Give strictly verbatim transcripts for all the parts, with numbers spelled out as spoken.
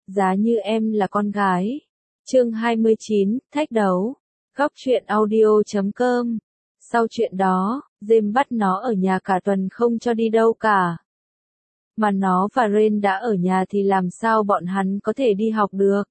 giá như em là con gái. Chương hai mươi chín, thách đấu. Góc truyện audio chấm com. Sau chuyện đó, James bắt nó ở nhà cả tuần không cho đi đâu cả. Mà nó và Ren đã ở nhà thì làm sao bọn hắn có thể đi học được.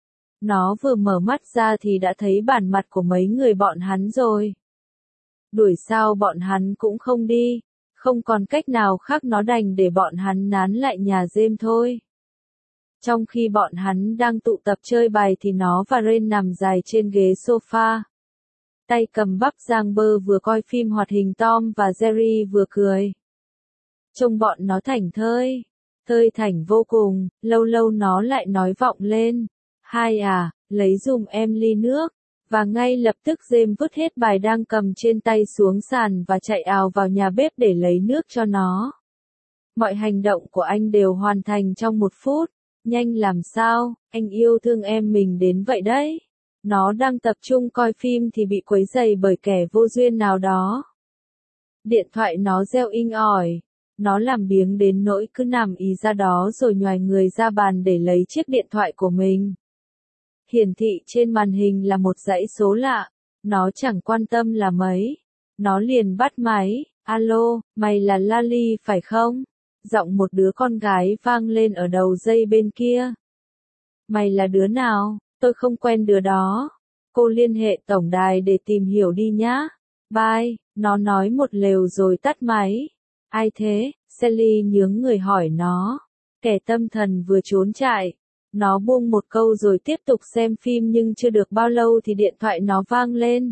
Nó vừa mở mắt ra thì đã thấy bản mặt của mấy người bọn hắn rồi. Đuổi sao bọn hắn cũng không đi, không còn cách nào khác nó đành để bọn hắn nán lại nhà James thôi. Trong khi bọn hắn đang tụ tập chơi bài thì nó và Ren nằm dài trên ghế sofa. Tay cầm bắp giang bơ vừa coi phim hoạt hình Tom và Jerry vừa cười. Trông bọn nó thảnh thơi, thơi thảnh vô cùng, lâu lâu nó lại nói vọng lên. Hai à, lấy dùm em ly nước. Và ngay lập tức James vứt hết bài đang cầm trên tay xuống sàn và chạy ào vào nhà bếp để lấy nước cho nó. Mọi hành động của anh đều hoàn thành trong một phút. Nhanh làm sao, anh yêu thương em mình đến vậy đấy. Nó đang tập trung coi phim thì bị quấy rầy bởi kẻ vô duyên nào đó. Điện thoại nó reo inh ỏi. Nó làm biếng đến nỗi cứ nằm ì ra đó rồi nhoài người ra bàn để lấy chiếc điện thoại của mình. Hiển thị trên màn hình là một dãy số lạ. Nó chẳng quan tâm là mấy. Nó liền bắt máy. Alo, mày là Lali phải không? Giọng một đứa con gái vang lên ở đầu dây bên kia. Mày là đứa nào? Tôi không quen đứa đó. Cô liên hệ tổng đài để tìm hiểu đi nhá. Bye, nó nói một lều rồi tắt máy. Ai thế? Sally nhướng người hỏi nó. Kẻ tâm thần vừa trốn chạy. Nó buông một câu rồi tiếp tục xem phim nhưng chưa được bao lâu thì điện thoại nó vang lên.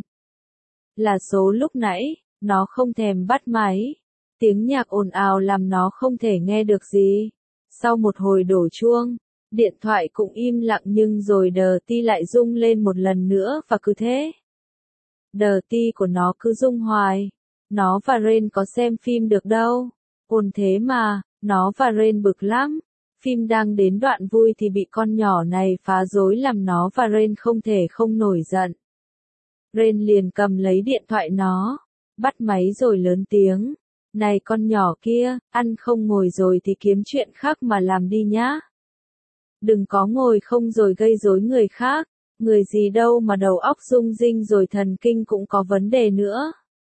Là số lúc nãy, nó không thèm bắt máy. Tiếng nhạc ồn ào làm nó không thể nghe được gì. Sau một hồi đổ chuông, điện thoại cũng im lặng nhưng rồi đờ ti lại rung lên một lần nữa và cứ thế. Đờ ti của nó cứ rung hoài. Nó và Ren có xem phim được đâu. Ồn thế mà, nó và Ren bực lắm. Phim đang đến đoạn vui thì bị con nhỏ này phá rối làm nó và Ren không thể không nổi giận. Ren liền cầm lấy điện thoại nó, bắt máy rồi lớn tiếng. Này con nhỏ kia, ăn không ngồi rồi thì kiếm chuyện khác mà làm đi nhá. Đừng có ngồi không rồi gây rối người khác, người gì đâu mà đầu óc rung rinh rồi thần kinh cũng có vấn đề nữa.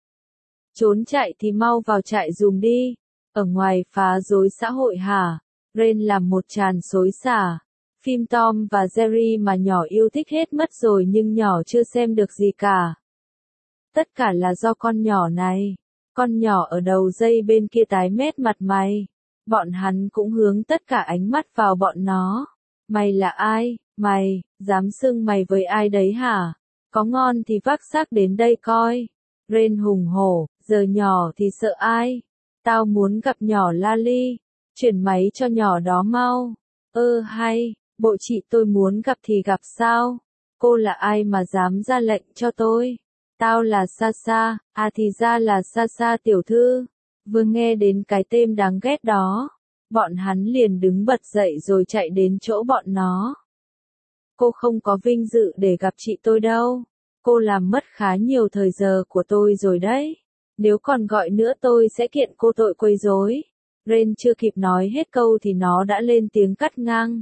Trốn chạy thì mau vào trại dùm đi, ở ngoài phá rối xã hội hả? Ren làm một tràng xối xả. Phim Tom và Jerry mà nhỏ yêu thích hết mất rồi nhưng nhỏ chưa xem được gì cả. Tất cả là do con nhỏ này. Con nhỏ ở đầu dây bên kia tái mét mặt mày. Bọn hắn cũng hướng tất cả ánh mắt vào bọn nó. Mày là ai? Mày, dám xưng mày với ai đấy hả? Có ngon thì vác xác đến đây coi. Ren hùng hổ, giờ nhỏ thì sợ ai? Tao muốn gặp nhỏ Lali. Chuyển máy cho nhỏ đó mau. Ơ hay, bộ chị tôi muốn gặp thì gặp sao? Cô là ai mà dám ra lệnh cho tôi? Tao là Sasha, à thì ra là Sasha tiểu thư. Vừa nghe đến cái tên đáng ghét đó, bọn hắn liền đứng bật dậy rồi chạy đến chỗ bọn nó. Cô không có vinh dự để gặp chị tôi đâu. Cô làm mất khá nhiều thời giờ của tôi rồi đấy. Nếu còn gọi nữa tôi sẽ kiện cô tội quấy rối. Ren chưa kịp nói hết câu thì nó đã lên tiếng cắt ngang.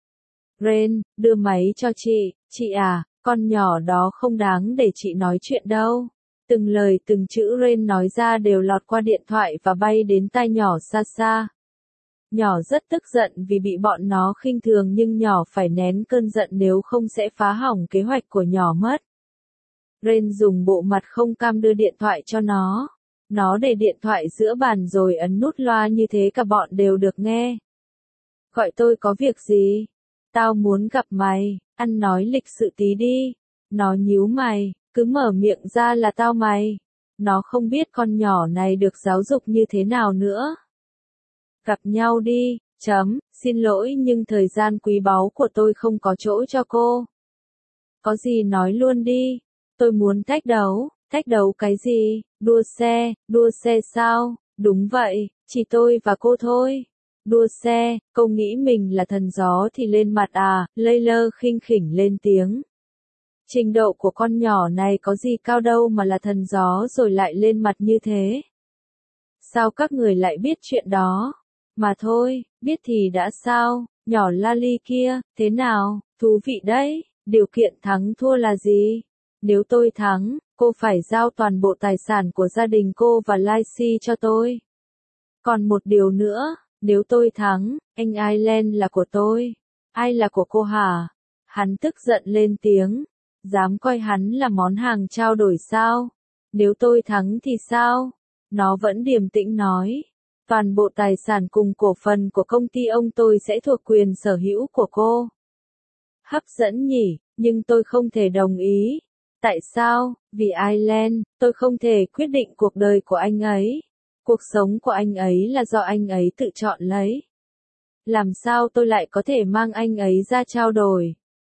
Ren, đưa máy cho chị, chị à, con nhỏ đó không đáng để chị nói chuyện đâu. Từng lời từng chữ Ren nói ra đều lọt qua điện thoại và bay đến tai nhỏ Sasha. Nhỏ rất tức giận vì bị bọn nó khinh thường nhưng nhỏ phải nén cơn giận nếu không sẽ phá hỏng kế hoạch của nhỏ mất. Ren dùng bộ mặt không cam đưa điện thoại cho nó. Nó để điện thoại giữa bàn rồi ấn nút loa như thế cả bọn đều được nghe. Gọi tôi có việc gì? Tao muốn gặp mày, ăn nói lịch sự tí đi. Nó nhíu mày, cứ mở miệng ra là tao mày. Nó không biết con nhỏ này được giáo dục như thế nào nữa. Gặp nhau đi, chấm, xin lỗi nhưng thời gian quý báu của tôi không có chỗ cho cô. Có gì nói luôn đi, tôi muốn thách đấu. Thách đấu cái gì? Đua xe, đua xe sao? Đúng vậy, chỉ tôi và cô thôi. Đua xe, cô nghĩ mình là thần gió thì lên mặt à? Layla khinh khỉnh lên tiếng. Trình độ của con nhỏ này có gì cao đâu mà là thần gió rồi lại lên mặt như thế. Sao các người lại biết chuyện đó? Mà thôi, biết thì đã sao, nhỏ Lali kia, thế nào, thú vị đấy, điều kiện thắng thua là gì? Nếu tôi thắng, cô phải giao toàn bộ tài sản của gia đình cô và Lacey cho tôi. Còn một điều nữa, nếu tôi thắng, anh Ireland là của tôi. Ai là của cô hả? Hắn tức giận lên tiếng. Dám coi hắn là món hàng trao đổi sao? Nếu tôi thắng thì sao? Nó vẫn điềm tĩnh nói. Toàn bộ tài sản cùng cổ phần của công ty ông tôi sẽ thuộc quyền sở hữu của cô. Hấp dẫn nhỉ, nhưng tôi không thể đồng ý. Tại sao? Vì Ireland, tôi không thể quyết định cuộc đời của anh ấy. Cuộc sống của anh ấy là do anh ấy tự chọn lấy. Làm sao tôi lại có thể mang anh ấy ra trao đổi?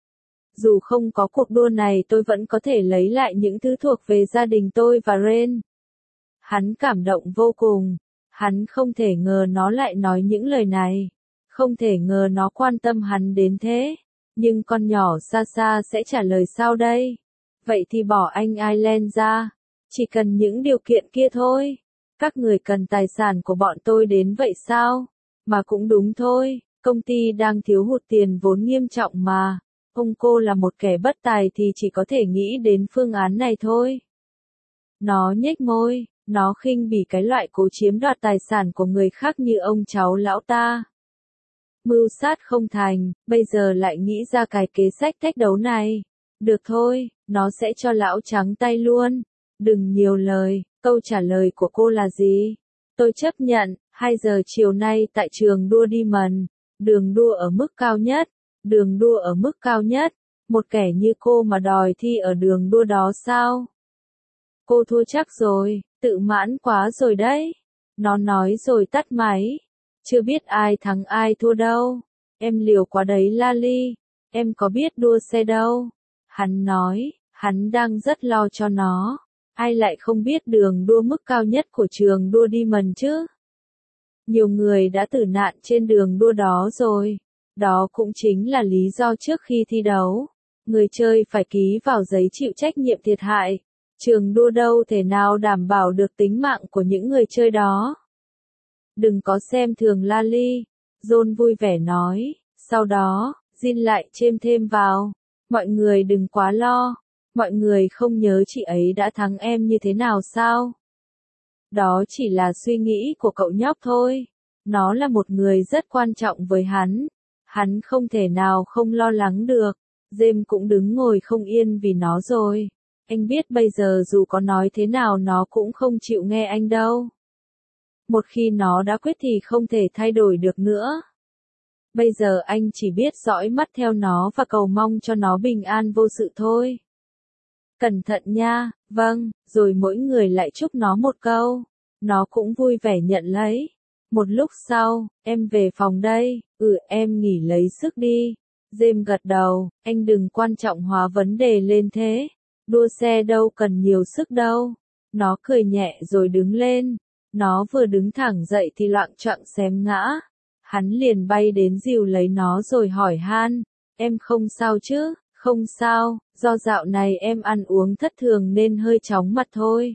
Dù không có cuộc đua này tôi vẫn có thể lấy lại những thứ thuộc về gia đình tôi và Ren. Hắn cảm động vô cùng. Hắn không thể ngờ nó lại nói những lời này. Không thể ngờ nó quan tâm hắn đến thế. Nhưng con nhỏ xa xa sẽ trả lời sao đây? Vậy thì bỏ anh Ireland ra. Chỉ cần những điều kiện kia thôi. Các người cần tài sản của bọn tôi đến vậy sao? Mà cũng đúng thôi, công ty đang thiếu hụt tiền vốn nghiêm trọng mà. Ông cô là một kẻ bất tài thì chỉ có thể nghĩ đến phương án này thôi. Nó nhếch môi, nó khinh bỉ cái loại cố chiếm đoạt tài sản của người khác như ông cháu lão ta. Mưu sát không thành, bây giờ lại nghĩ ra cái kế sách thách đấu này. Được thôi, nó sẽ cho lão trắng tay luôn. Đừng nhiều lời, câu trả lời của cô là gì? Tôi chấp nhận, hai giờ chiều nay tại trường đua đi mần. Đường đua ở mức cao nhất. Đường đua ở mức cao nhất. Một kẻ như cô mà đòi thi ở đường đua đó sao? Cô thua chắc rồi, tự mãn quá rồi đấy. Nó nói rồi tắt máy. Chưa biết ai thắng ai thua đâu. Em liều quá đấy Lali. Em có biết đua xe đâu. Hắn nói, hắn đang rất lo cho nó. Ai lại không biết đường đua mức cao nhất của trường đua đi mần chứ? Nhiều người đã tử nạn trên đường đua đó rồi. Đó cũng chính là lý do trước khi thi đấu, người chơi phải ký vào giấy chịu trách nhiệm thiệt hại. Trường đua đâu thể nào đảm bảo được tính mạng của những người chơi đó. Đừng có xem thường Lali, John vui vẻ nói. Sau đó, Jin lại chêm thêm vào. Mọi người đừng quá lo. Mọi người không nhớ chị ấy đã thắng em như thế nào sao? Đó chỉ là suy nghĩ của cậu nhóc thôi. Nó là một người rất quan trọng với hắn. Hắn không thể nào không lo lắng được. James cũng đứng ngồi không yên vì nó rồi. Anh biết bây giờ dù có nói thế nào nó cũng không chịu nghe anh đâu. Một khi nó đã quyết thì không thể thay đổi được nữa. Bây giờ anh chỉ biết dõi mắt theo nó và cầu mong cho nó bình an vô sự thôi. Cẩn thận nha, vâng, rồi mỗi người lại chúc nó một câu. Nó cũng vui vẻ nhận lấy. Một lúc sau, em về phòng đây, ừ em nghỉ lấy sức đi. James gật đầu, anh đừng quan trọng hóa vấn đề lên thế. Đua xe đâu cần nhiều sức đâu. Nó cười nhẹ rồi đứng lên. Nó vừa đứng thẳng dậy thì loạng choạng xém ngã. Hắn liền bay đến dìu lấy nó rồi hỏi han, em không sao chứ? Không sao, do dạo này em ăn uống thất thường nên hơi chóng mặt thôi.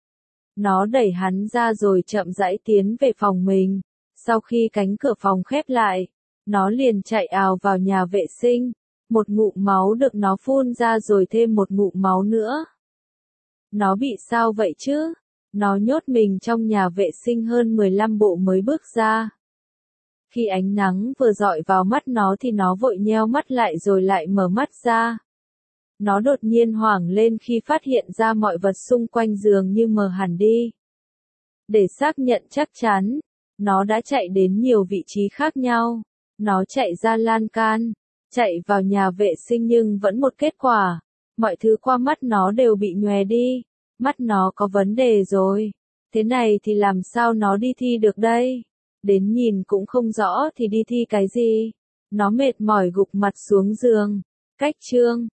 Nó đẩy hắn ra rồi chậm rãi tiến về phòng mình. Sau khi cánh cửa phòng khép lại, nó liền chạy ào vào nhà vệ sinh. Một ngụm máu được nó phun ra rồi thêm một ngụm máu nữa. Nó bị sao vậy chứ? Nó nhốt mình trong nhà vệ sinh hơn mười lăm bộ mới bước ra. Khi ánh nắng vừa dọi vào mắt nó thì nó vội nheo mắt lại rồi lại mở mắt ra. Nó đột nhiên hoảng lên khi phát hiện ra mọi vật xung quanh giường như mờ hẳn đi. Để xác nhận chắc chắn, nó đã chạy đến nhiều vị trí khác nhau. Nó chạy ra lan can, chạy vào nhà vệ sinh nhưng vẫn một kết quả. Mọi thứ qua mắt nó đều bị nhòe đi. Mắt nó có vấn đề rồi. Thế này thì làm sao nó đi thi được đây? Đến nhìn cũng không rõ thì đi thi cái gì? Nó mệt mỏi gục mặt xuống giường. Cách chương